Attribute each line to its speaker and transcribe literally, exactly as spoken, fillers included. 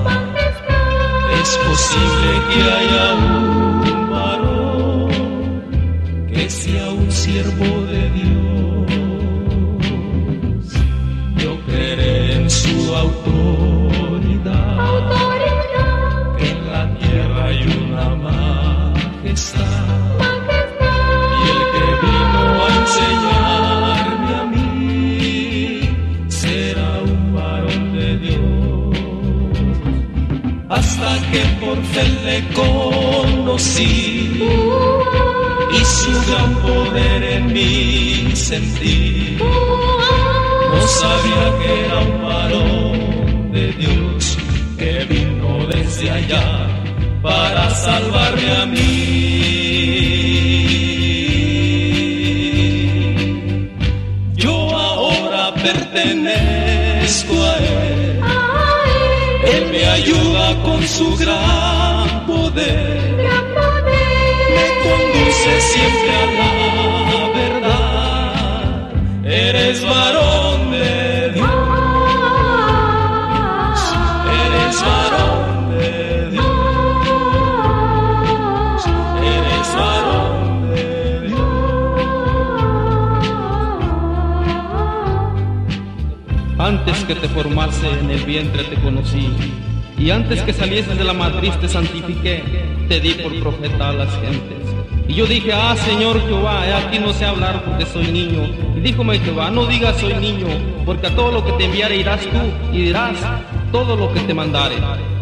Speaker 1: Es posible que haya un varón que sea un siervo de Dios. Yo creeré en su autoridad, autoridad. Que en la tierra hay una majestad, majestad. Y el que vino a enseñarme a mí será un varón de Dios. Hasta que por fe le conocí y su gran poder en mí sentí. No sabía que era un varón de Dios que vino desde allá para salvarme a mí. Yo ahora pertenezco a Él. Él me ayuda con su gran poder. Me conduce siempre a la verdad. Eres varón de Dios. Eres varón de Dios. Eres varón de Dios.
Speaker 2: Antes que te formase en el vientre te conocí, y antes que salieses de la matriz te santifiqué, te di por profeta a las gentes. Y yo dije, ah, Señor Jehová, he aquí no sé hablar porque soy niño. Y díjome Jehová, no digas soy niño, porque a todo lo que te enviare irás tú, y dirás todo lo que te mandare.